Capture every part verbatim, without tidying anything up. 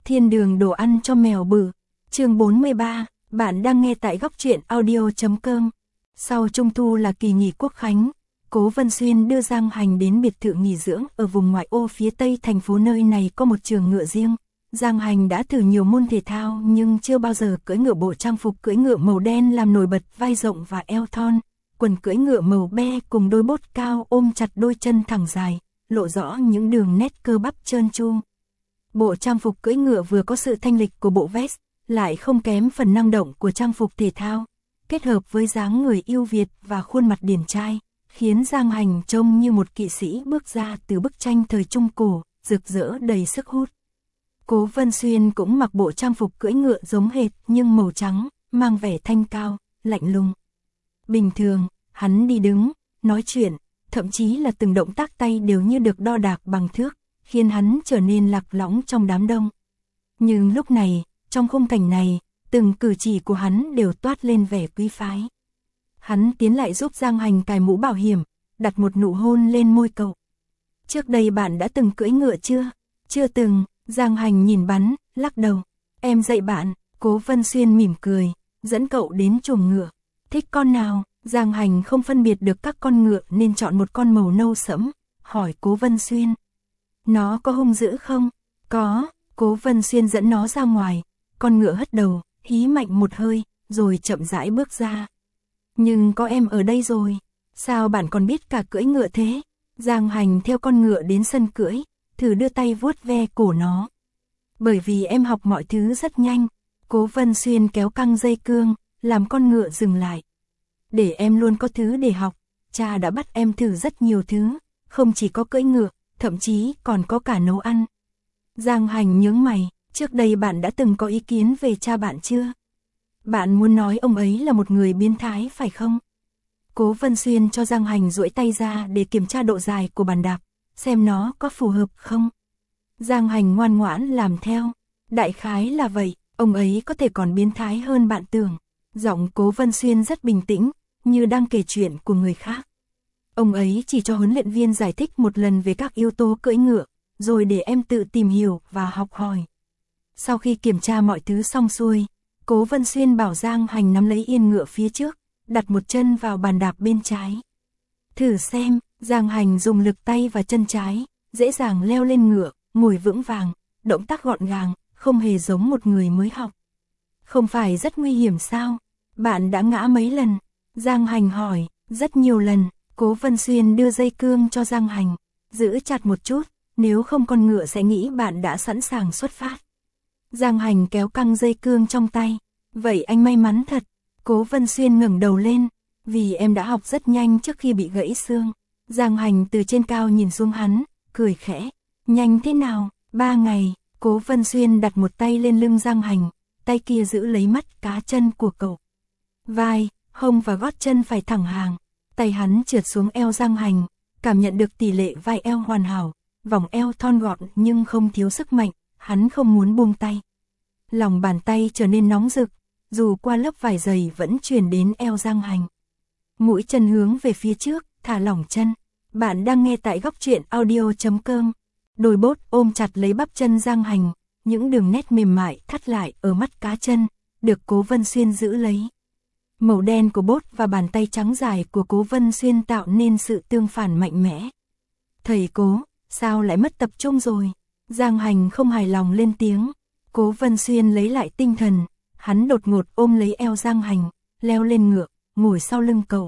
Thiên đường đồ ăn cho mèo bự. Chương bốn mươi ba, bạn đang nghe tại góc truyện audio chấm com. Sau Trung thu là kỳ nghỉ Quốc khánh, Cố Vân Xuyên đưa Giang Hành đến biệt thự nghỉ dưỡng ở vùng ngoại ô phía tây thành phố, nơi này có một trường ngựa riêng. Giang Hành đã thử nhiều môn thể thao nhưng chưa bao giờ cưỡi ngựa. Bộ trang phục cưỡi ngựa màu đen làm nổi bật vai rộng và eo thon, quần cưỡi ngựa màu be cùng đôi bốt cao ôm chặt đôi chân thẳng dài, lộ rõ những đường nét cơ bắp trơn tru. Bộ trang phục cưỡi ngựa vừa có sự thanh lịch của bộ vest, lại không kém phần năng động của trang phục thể thao, kết hợp với dáng người yêu Việt và khuôn mặt điển trai, khiến Giang Hành trông như một kỵ sĩ bước ra từ bức tranh thời Trung Cổ, rực rỡ đầy sức hút. Cố Vân Xuyên cũng mặc bộ trang phục cưỡi ngựa giống hệt nhưng màu trắng, mang vẻ thanh cao, lạnh lùng. Bình thường, hắn đi đứng, nói chuyện, thậm chí là từng động tác tay đều như được đo đạc bằng thước, khiến hắn trở nên lạc lõng trong đám đông. Nhưng lúc này, trong khung cảnh này, từng cử chỉ của hắn đều toát lên vẻ quý phái. Hắn tiến lại giúp Giang Hành cài mũ bảo hiểm, đặt một nụ hôn lên môi cậu. Trước đây bạn đã từng cưỡi ngựa chưa? Chưa từng. Giang Hành nhìn bắn, lắc đầu. Em dạy bạn. Cố Vân Xuyên mỉm cười, dẫn cậu đến chuồng ngựa. Thích con nào? Giang Hành không phân biệt được các con ngựa nên chọn một con màu nâu sẫm, hỏi Cố Vân Xuyên. Nó có hung dữ không? Có. Cố Vân Xuyên dẫn nó ra ngoài. Con ngựa hất đầu, hí mạnh một hơi, rồi chậm rãi bước ra. Nhưng có em ở đây rồi. Sao bạn còn biết cả cưỡi ngựa thế? Giang Hành theo con ngựa đến sân cưỡi, thử đưa tay vuốt ve cổ nó. Bởi vì em học mọi thứ rất nhanh. Cố Vân Xuyên kéo căng dây cương, làm con ngựa dừng lại. Để em luôn có thứ để học, cha đã bắt em thử rất nhiều thứ, không chỉ có cưỡi ngựa, thậm chí còn có cả nấu ăn. Giang Hành nhướng mày, trước đây bạn đã từng có ý kiến về cha bạn chưa? Bạn muốn nói ông ấy là một người biến thái phải không? Cố Vân Xuyên cho Giang Hành duỗi tay ra để kiểm tra độ dài của bàn đạp, xem nó có phù hợp không. Giang Hành ngoan ngoãn làm theo. Đại khái là vậy, ông ấy có thể còn biến thái hơn bạn tưởng. Giọng Cố Vân Xuyên rất bình tĩnh, như đang kể chuyện của người khác. Ông ấy chỉ cho huấn luyện viên giải thích một lần về các yếu tố cưỡi ngựa, rồi để em tự tìm hiểu và học hỏi. Sau khi kiểm tra mọi thứ xong xuôi, Cố Vân Xuyên bảo Giang Hành nắm lấy yên ngựa phía trước, đặt một chân vào bàn đạp bên trái. Thử xem. Giang Hành dùng lực tay và chân trái, dễ dàng leo lên ngựa, ngồi vững vàng, động tác gọn gàng, không hề giống một người mới học. Không phải rất nguy hiểm sao? Bạn đã ngã mấy lần? Giang Hành hỏi. Rất nhiều lần. Cố Vân Xuyên đưa dây cương cho Giang Hành. Giữ chặt một chút, nếu không con ngựa sẽ nghĩ bạn đã sẵn sàng xuất phát. Giang Hành kéo căng dây cương trong tay. Vậy anh may mắn thật. Cố Vân Xuyên ngẩng đầu lên. Vì em đã học rất nhanh trước khi bị gãy xương. Giang Hành từ trên cao nhìn xuống hắn, cười khẽ. Nhanh thế nào? Ba ngày. Cố Vân Xuyên đặt một tay lên lưng Giang Hành, tay kia giữ lấy mắt cá chân của cậu. Vai, hông và gót chân phải thẳng hàng. Tay hắn trượt xuống eo Giang Hành, cảm nhận được tỷ lệ vai eo hoàn hảo, vòng eo thon gọn nhưng không thiếu sức mạnh, hắn không muốn buông tay. Lòng bàn tay trở nên nóng rực, dù qua lớp vải dày vẫn truyền đến eo Giang Hành. Mũi chân hướng về phía trước, thả lỏng chân. Bạn đang nghe tại góc truyện audio chấm com. Đôi bốt ôm chặt lấy bắp chân Giang Hành, những đường nét mềm mại thắt lại ở mắt cá chân, được Cố Vân Xuyên giữ lấy. Màu đen của bốt và bàn tay trắng dài của Cố Vân Xuyên tạo nên sự tương phản mạnh mẽ. Thầy Cố, sao lại mất tập trung rồi? Giang Hành không hài lòng lên tiếng. Cố Vân Xuyên lấy lại tinh thần, hắn đột ngột ôm lấy eo Giang Hành, leo lên ngựa, ngồi sau lưng cậu.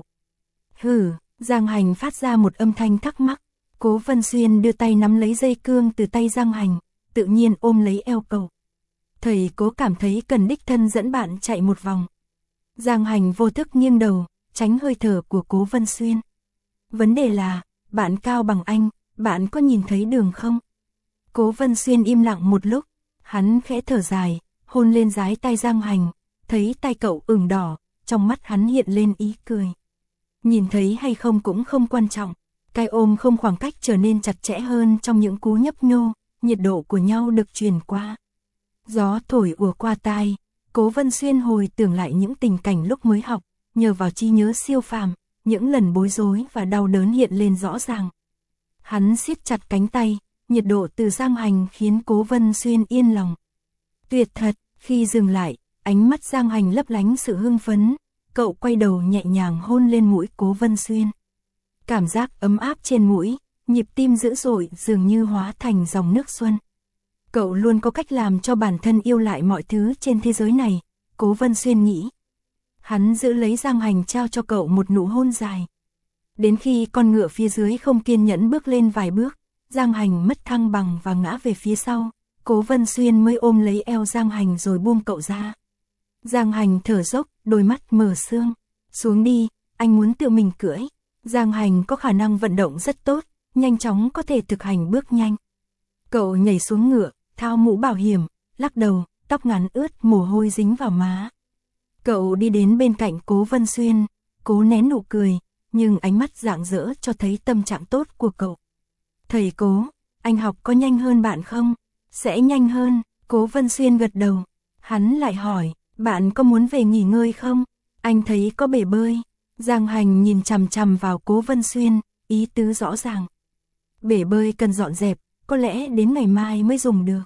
Hừ. Giang Hành phát ra một âm thanh thắc mắc. Cố Vân Xuyên đưa tay nắm lấy dây cương từ tay Giang Hành, tự nhiên ôm lấy eo cậu. Thầy Cố cảm thấy cần đích thân dẫn bạn chạy một vòng. Giang Hành vô thức nghiêng đầu, tránh hơi thở của Cố Vân Xuyên. Vấn đề là, bạn cao bằng anh, bạn có nhìn thấy đường không? Cố Vân Xuyên im lặng một lúc, hắn khẽ thở dài, hôn lên dái tay Giang Hành, thấy tay cậu ửng đỏ, trong mắt hắn hiện lên ý cười. Nhìn thấy hay không cũng không quan trọng, cái ôm không khoảng cách trở nên chặt chẽ hơn trong những cú nhấp nhô, nhiệt độ của nhau được truyền qua. Gió thổi ùa qua tai, Cố Vân Xuyên hồi tưởng lại những tình cảnh lúc mới học, nhờ vào trí nhớ siêu phàm, những lần bối rối và đau đớn hiện lên rõ ràng. Hắn siết chặt cánh tay, nhiệt độ từ Giang Hành khiến Cố Vân Xuyên yên lòng. Tuyệt thật, khi dừng lại, ánh mắt Giang Hành lấp lánh sự hưng phấn, cậu quay đầu nhẹ nhàng hôn lên mũi Cố Vân Xuyên. Cảm giác ấm áp trên mũi, nhịp tim dữ dội dường như hóa thành dòng nước xuân. Cậu luôn có cách làm cho bản thân yêu lại mọi thứ trên thế giới này, Cố Vân Xuyên nghĩ. Hắn giữ lấy Giang Hành trao cho cậu một nụ hôn dài. Đến khi con ngựa phía dưới không kiên nhẫn bước lên vài bước, Giang Hành mất thăng bằng và ngã về phía sau, Cố Vân Xuyên mới ôm lấy eo Giang Hành rồi buông cậu ra. Giang Hành thở dốc, đôi mắt mở sương. Xuống đi, anh muốn tự mình cưỡi. Giang Hành có khả năng vận động rất tốt, nhanh chóng có thể thực hành bước nhanh. Cậu nhảy xuống ngựa, tháo mũ bảo hiểm, lắc đầu, tóc ngắn ướt mồ hôi dính vào má. Cậu đi đến bên cạnh Cố Vân Xuyên, cố nén nụ cười, nhưng ánh mắt rạng rỡ cho thấy tâm trạng tốt của cậu. Thầy Cố, anh học có nhanh hơn bạn không? Sẽ nhanh hơn, Cố Vân Xuyên gật đầu. Hắn lại hỏi, bạn có muốn về nghỉ ngơi không? Anh thấy có bể bơi. Giang Hành nhìn chằm chằm vào Cố Vân Xuyên, ý tứ rõ ràng. Bể bơi cần dọn dẹp, có lẽ đến ngày mai mới dùng được.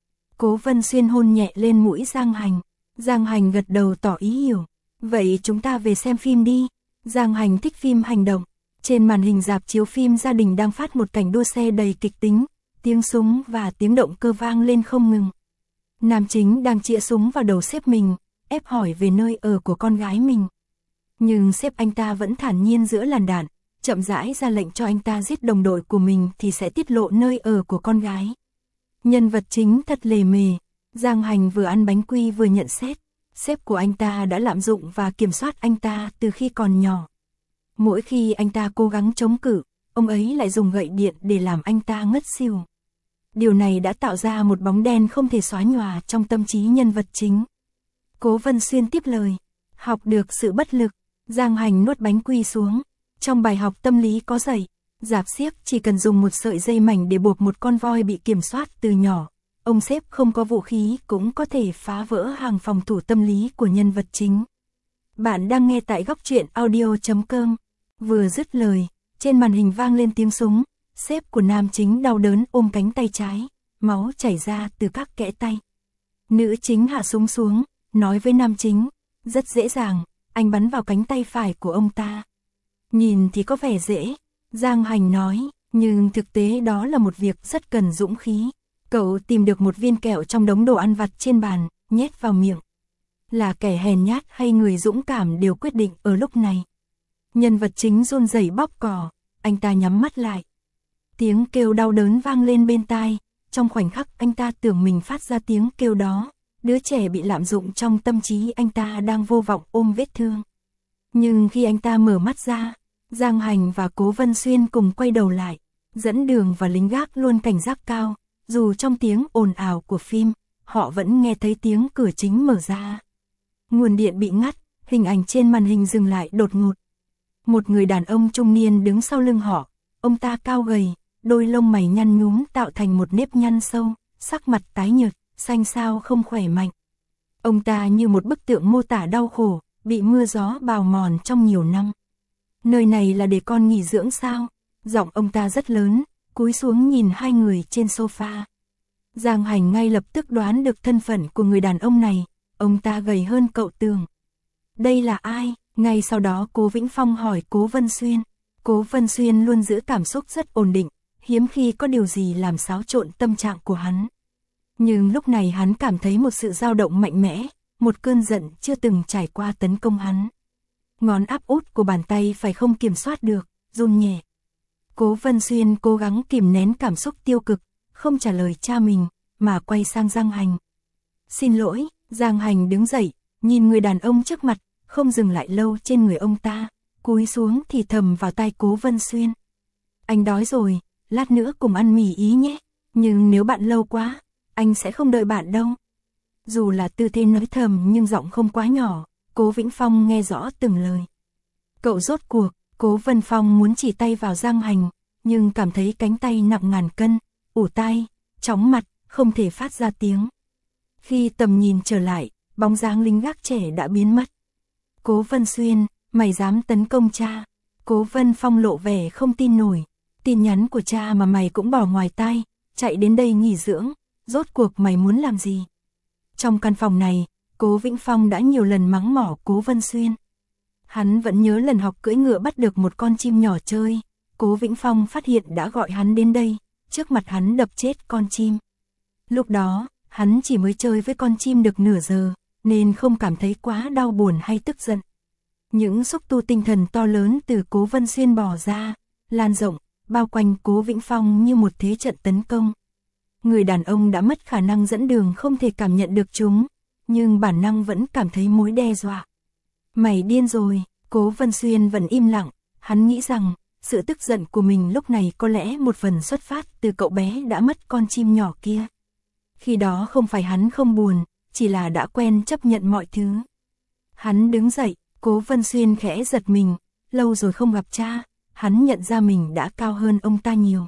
Cố Vân Xuyên hôn nhẹ lên mũi Giang Hành. Giang Hành gật đầu tỏ ý hiểu. Vậy chúng ta về xem phim đi. Giang Hành thích phim hành động. Trên màn hình rạp chiếu phim gia đình đang phát một cảnh đua xe đầy kịch tính. Tiếng súng và tiếng động cơ vang lên không ngừng. Nam chính đang chĩa súng vào đầu sếp mình, ép hỏi về nơi ở của con gái mình. Nhưng sếp anh ta vẫn thản nhiên giữa làn đạn, chậm rãi ra lệnh cho anh ta giết đồng đội của mình thì sẽ tiết lộ nơi ở của con gái. Nhân vật chính thật lề mề. Giang Hành vừa ăn bánh quy vừa nhận xét. Sếp của anh ta đã lạm dụng và kiểm soát anh ta từ khi còn nhỏ. Mỗi khi anh ta cố gắng chống cự, ông ấy lại dùng gậy điện để làm anh ta ngất xỉu. Điều này đã tạo ra một bóng đen không thể xóa nhòa trong tâm trí nhân vật chính. Cố Vân Xuyên tiếp lời. Học được sự bất lực. Giang Hành nuốt bánh quy xuống. Trong bài học tâm lý có dạy, rạp xiếc chỉ cần dùng một sợi dây mảnh để buộc một con voi bị kiểm soát từ nhỏ. Ông sếp không có vũ khí cũng có thể phá vỡ hàng phòng thủ tâm lý của nhân vật chính. Bạn đang nghe tại góc truyện audio chấm com. Vừa dứt lời, trên màn hình vang lên tiếng súng. Sếp của nam chính đau đớn ôm cánh tay trái, máu chảy ra từ các kẽ tay. Nữ chính hạ súng xuống, nói với nam chính, rất dễ dàng, anh bắn vào cánh tay phải của ông ta. Nhìn thì có vẻ dễ, Giang Hành nói, nhưng thực tế đó là một việc rất cần dũng khí. Cậu tìm được một viên kẹo trong đống đồ ăn vặt trên bàn, nhét vào miệng. Là kẻ hèn nhát hay người dũng cảm đều quyết định ở lúc này. Nhân vật chính run rẩy bóp cò, anh ta nhắm mắt lại. Tiếng kêu đau đớn vang lên bên tai, trong khoảnh khắc anh ta tưởng mình phát ra tiếng kêu đó, đứa trẻ bị lạm dụng trong tâm trí anh ta đang vô vọng ôm vết thương. Nhưng khi anh ta mở mắt ra, Giang Hành và Cố Vân Xuyên cùng quay đầu lại, dẫn đường và lính gác luôn cảnh giác cao, dù trong tiếng ồn ào của phim, họ vẫn nghe thấy tiếng cửa chính mở ra. Nguồn điện bị ngắt, hình ảnh trên màn hình dừng lại đột ngột. Một người đàn ông trung niên đứng sau lưng họ, ông ta cao gầy, đôi lông mày nhăn nhúm tạo thành một nếp nhăn sâu, sắc mặt tái nhợt, xanh xao không khỏe mạnh. Ông ta như một bức tượng mô tả đau khổ, bị mưa gió bào mòn trong nhiều năm. Nơi này là để con nghỉ dưỡng sao? Giọng ông ta rất lớn, cúi xuống nhìn hai người trên sofa. Giang Hành ngay lập tức đoán được thân phận của người đàn ông này, ông ta gầy hơn cậu Tường. Đây là ai? Ngay sau đó Cố Vĩnh Phong hỏi Cố Vân Xuyên. Cố Vân Xuyên luôn giữ cảm xúc rất ổn định, hiếm khi có điều gì làm xáo trộn tâm trạng của hắn. Nhưng lúc này hắn cảm thấy một sự dao động mạnh mẽ, một cơn giận chưa từng trải qua tấn công hắn. Ngón áp út của bàn tay phải không kiểm soát được, run nhẹ. Cố Vân Xuyên cố gắng kìm nén cảm xúc tiêu cực, không trả lời cha mình, mà quay sang Giang Hành. Xin lỗi, Giang Hành đứng dậy, nhìn người đàn ông trước mặt, không dừng lại lâu trên người ông ta, cúi xuống thì thầm vào tai Cố Vân Xuyên. Anh đói rồi, lát nữa cùng ăn mì Ý nhé, nhưng nếu bạn lâu quá, anh sẽ không đợi bạn đâu. Dù là tư thế nói thầm nhưng giọng không quá nhỏ, Cố Vĩnh Phong nghe rõ từng lời. Cậu rốt cuộc, Cố Vân Phong muốn chỉ tay vào Giang Hành, nhưng cảm thấy cánh tay nặng ngàn cân, ủ tai, chóng mặt, không thể phát ra tiếng. Khi tầm nhìn trở lại, bóng dáng lính gác trẻ đã biến mất. Cố Vân Xuyên, mày dám tấn công cha? Cố Vân Phong lộ vẻ không tin nổi. Tin nhắn của cha mà mày cũng bỏ ngoài tai, chạy đến đây nghỉ dưỡng, rốt cuộc mày muốn làm gì? Trong căn phòng này, Cố Vĩnh Phong đã nhiều lần mắng mỏ Cố Vân Xuyên. Hắn vẫn nhớ lần học cưỡi ngựa bắt được một con chim nhỏ chơi, Cố Vĩnh Phong phát hiện đã gọi hắn đến đây, trước mặt hắn đập chết con chim. Lúc đó, hắn chỉ mới chơi với con chim được nửa giờ, nên không cảm thấy quá đau buồn hay tức giận. Những xúc tu tinh thần to lớn từ Cố Vân Xuyên bò ra, lan rộng, bao quanh Cố Vĩnh Phong như một thế trận tấn công. Người đàn ông đã mất khả năng dẫn đường không thể cảm nhận được chúng, nhưng bản năng vẫn cảm thấy mối đe dọa. Mày điên rồi, Cố Vân Xuyên vẫn im lặng, hắn nghĩ rằng, sự tức giận của mình lúc này có lẽ một phần xuất phát từ cậu bé đã mất con chim nhỏ kia. Khi đó không phải hắn không buồn, chỉ là đã quen chấp nhận mọi thứ. Hắn đứng dậy, Cố Vân Xuyên khẽ giật mình, lâu rồi không gặp cha, hắn nhận ra mình đã cao hơn ông ta nhiều.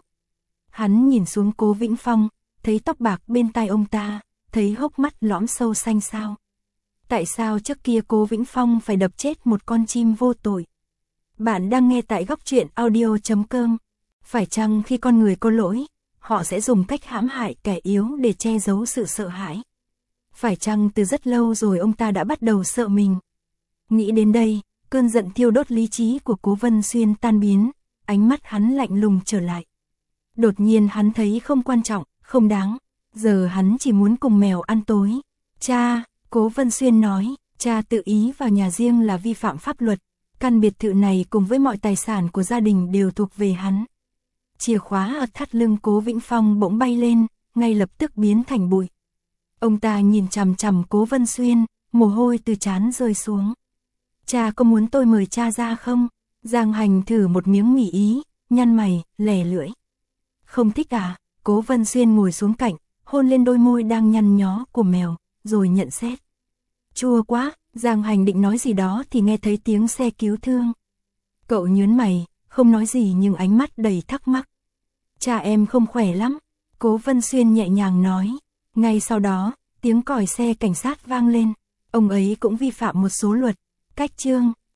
Hắn nhìn xuống Cố Vĩnh Phong, thấy tóc bạc bên tai ông ta, thấy hốc mắt lõm sâu xanh xao. Tại sao trước kia Cố Vĩnh Phong phải đập chết một con chim vô tội? Bạn đang nghe tại góc truyện audio chấm com. Phải chăng khi con người có lỗi, họ sẽ dùng cách hãm hại kẻ yếu để che giấu sự sợ hãi? Phải chăng từ rất lâu rồi ông ta đã bắt đầu sợ mình? Nghĩ đến đây, cơn giận thiêu đốt lý trí của Cố Vân Xuyên tan biến, ánh mắt hắn lạnh lùng trở lại. Đột nhiên hắn thấy không quan trọng, không đáng, giờ hắn chỉ muốn cùng mèo ăn tối. Cha, Cố Vân Xuyên nói, cha tự ý vào nhà riêng là vi phạm pháp luật, căn biệt thự này cùng với mọi tài sản của gia đình đều thuộc về hắn. Chìa khóa ở thắt lưng Cố Vĩnh Phong bỗng bay lên, ngay lập tức biến thành bụi. Ông ta nhìn chằm chằm Cố Vân Xuyên, mồ hôi từ trán rơi xuống. Cha có muốn tôi mời cha ra không? Giang Hành thử một miếng mì ý, nhăn mày, lè lưỡi. Không thích à? Cố Vân Xuyên ngồi xuống cạnh, hôn lên đôi môi đang nhăn nhó của mèo, rồi nhận xét. Chua quá, Giang Hành định nói gì đó thì nghe thấy tiếng xe cứu thương. Cậu nhớn mày, không nói gì nhưng ánh mắt đầy thắc mắc. Cha em không khỏe lắm, Cố Vân Xuyên nhẹ nhàng nói. Ngay sau đó, tiếng còi xe cảnh sát vang lên. Ông ấy cũng vi phạm một số luật, cách chương.